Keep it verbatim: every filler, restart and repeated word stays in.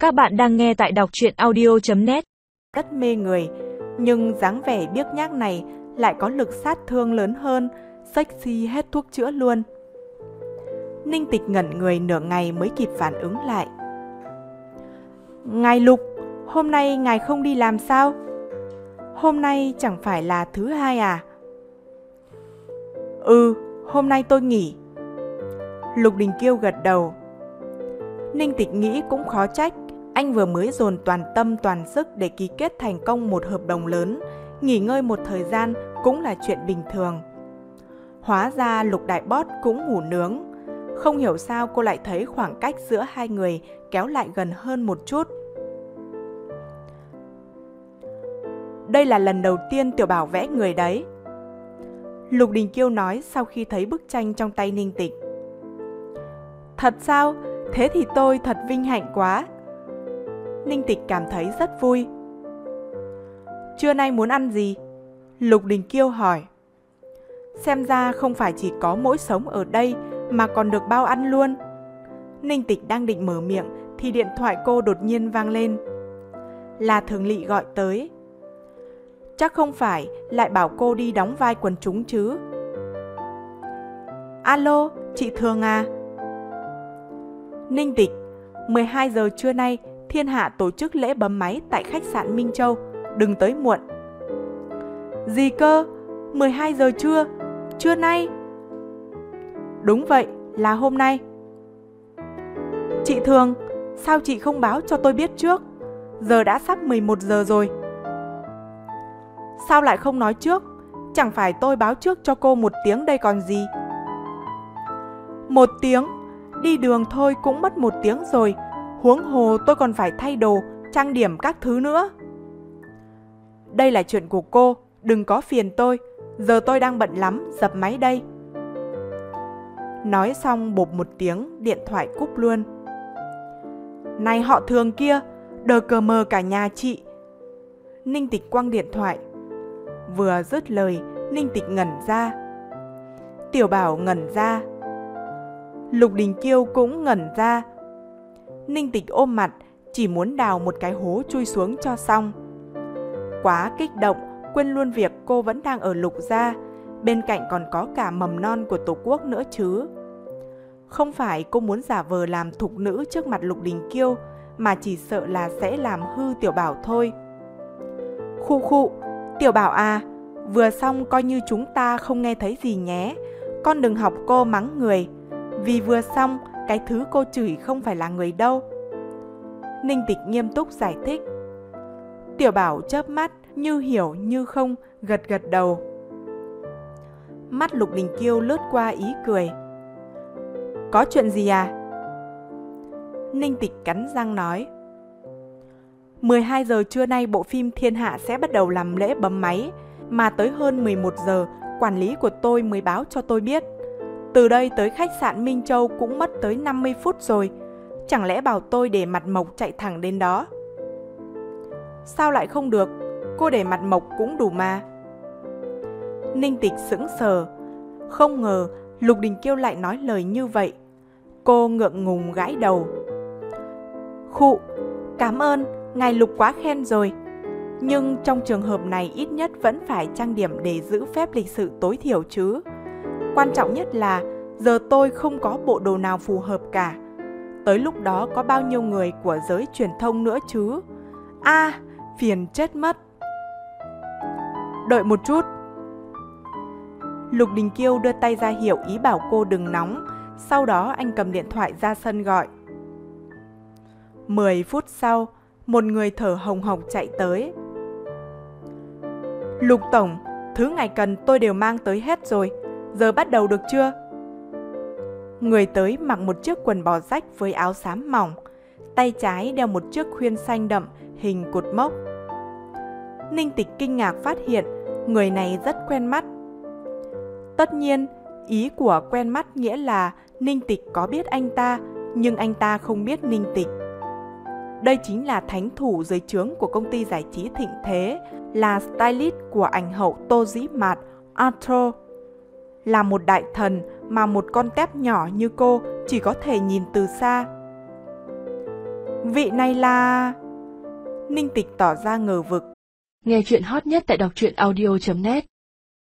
Các bạn đang nghe tại đọc truyện audio chấm net. Rất mê người, nhưng dáng vẻ biếc nhác này lại có lực sát thương lớn hơn, sexy hết thuốc chữa luôn. Ninh Tịch ngẩn người nửa ngày mới kịp phản ứng lại. Ngài Lục, hôm nay ngài không đi làm sao? Hôm nay chẳng phải là thứ hai à? Ừ, hôm nay tôi nghỉ. Lục Đình Kiêu gật đầu. Ninh Tịch nghĩ cũng khó trách, anh vừa mới dồn toàn tâm toàn sức để ký kết thành công một hợp đồng lớn, nghỉ ngơi một thời gian cũng là chuyện bình thường. Hóa ra Lục Đại Boss cũng ngủ nướng. Không hiểu sao cô lại thấy khoảng cách giữa hai người kéo lại gần hơn một chút. Đây là lần đầu tiên Tiểu Bảo vẽ người đấy. Lục Đình Kiêu nói sau khi thấy bức tranh trong tay Ninh Tịch. Thật sao? Thế thì tôi thật vinh hạnh quá. Ninh Tịch cảm thấy rất vui. Trưa nay muốn ăn gì? Lục Đình Kiêu hỏi. Xem ra không phải chỉ có mỗi sống ở đây mà còn được bao ăn luôn. Ninh Tịch đang định mở miệng thì điện thoại cô đột nhiên vang lên. Là Thường Lị gọi tới. Chắc không phải lại bảo cô đi đóng vai quần chúng chứ? Alo, chị Thường à? Ninh Tịch, mười hai giờ trưa nay Thiên Hạ tổ chức lễ bấm máy tại khách sạn Minh Châu, đừng tới muộn. Gì cơ? mười hai giờ trưa? Trưa nay? Đúng vậy, là hôm nay. Chị Thường, sao chị không báo cho tôi biết trước? Giờ đã sắp mười một giờ rồi. Sao lại không nói trước? Chẳng phải tôi báo trước cho cô một tiếng đây còn gì? Một tiếng? Đi đường thôi cũng mất một tiếng rồi. Huống hồ tôi còn phải thay đồ, trang điểm các thứ nữa. Đây là chuyện của cô, đừng có phiền tôi. Giờ tôi đang bận lắm, dập máy đây. Nói xong bộp một tiếng, điện thoại cúp luôn. Này họ Thường kia, đờ cờ mờ cả nhà chị. Ninh Tịch quăng điện thoại. Vừa dứt lời, Ninh Tịch ngẩn ra. Tiểu Bảo ngẩn ra. Lục Đình Kiêu cũng ngẩn ra. Ninh Tịch ôm mặt, chỉ muốn đào một cái hố chui xuống cho xong. Quá kích động, quên luôn việc cô vẫn đang ở Lục gia, bên cạnh còn có cả mầm non của Tổ quốc nữa chứ. Không phải cô muốn giả vờ làm thục nữ trước mặt Lục Đình Kiêu, mà chỉ sợ là sẽ làm hư Tiểu Bảo thôi. Khu khu, Tiểu Bảo à, vừa xong coi như chúng ta không nghe thấy gì nhé. Con đừng học cô mắng người, vì vừa xong cái thứ cô chửi không phải là người đâu. Ninh Tịch nghiêm túc giải thích. Tiểu Bảo chớp mắt, như hiểu như không, gật gật đầu. Mắt Lục Đình Kiêu lướt qua ý cười. Có chuyện gì à? Ninh Tịch cắn răng nói. mười hai giờ trưa nay bộ phim Thiên Hạ sẽ bắt đầu làm lễ bấm máy, mà tới hơn mười một giờ quản lý của tôi mới báo cho tôi biết. Từ đây tới khách sạn Minh Châu cũng mất tới năm mươi phút rồi. Chẳng lẽ bảo tôi để mặt mộc chạy thẳng đến đó? Sao lại không được? Cô để mặt mộc cũng đủ mà. Ninh Tịch sững sờ. Không ngờ Lục Đình Kiêu lại nói lời như vậy. Cô ngượng ngùng gãi đầu. Khụ, cảm ơn, ngài Lục quá khen rồi. Nhưng trong trường hợp này ít nhất vẫn phải trang điểm để giữ phép lịch sự tối thiểu chứ. Quan trọng nhất là giờ tôi không có bộ đồ nào phù hợp cả. Tới lúc đó có bao nhiêu người của giới truyền thông nữa chứ. À, phiền chết mất. Đợi một chút. Lục Đình Kiêu đưa tay ra hiệu ý bảo cô đừng nóng. Sau đó anh cầm điện thoại ra sân gọi. Mười phút sau, một người thở hồng hộc chạy tới. Lục Tổng, thứ ngài cần tôi đều mang tới hết rồi. Giờ bắt đầu được chưa? Người tới mặc một chiếc quần bò rách với áo xám mỏng. Tay trái đeo một chiếc khuyên xanh đậm hình cột mốc. Ninh Tịch kinh ngạc phát hiện người này rất quen mắt. Tất nhiên, ý của quen mắt nghĩa là Ninh Tịch có biết anh ta, nhưng anh ta không biết Ninh Tịch. Đây chính là thánh thủ dưới trướng của công ty giải trí Thịnh Thế, là stylist của ảnh hậu Tô Dĩ Mạt, Arthur. Là một đại thần mà một con tép nhỏ như cô chỉ có thể nhìn từ xa. Vị này là... Ninh Tịch tỏ ra ngờ vực. Nghe chuyện hot nhất tại đọc truyện audio chấm net.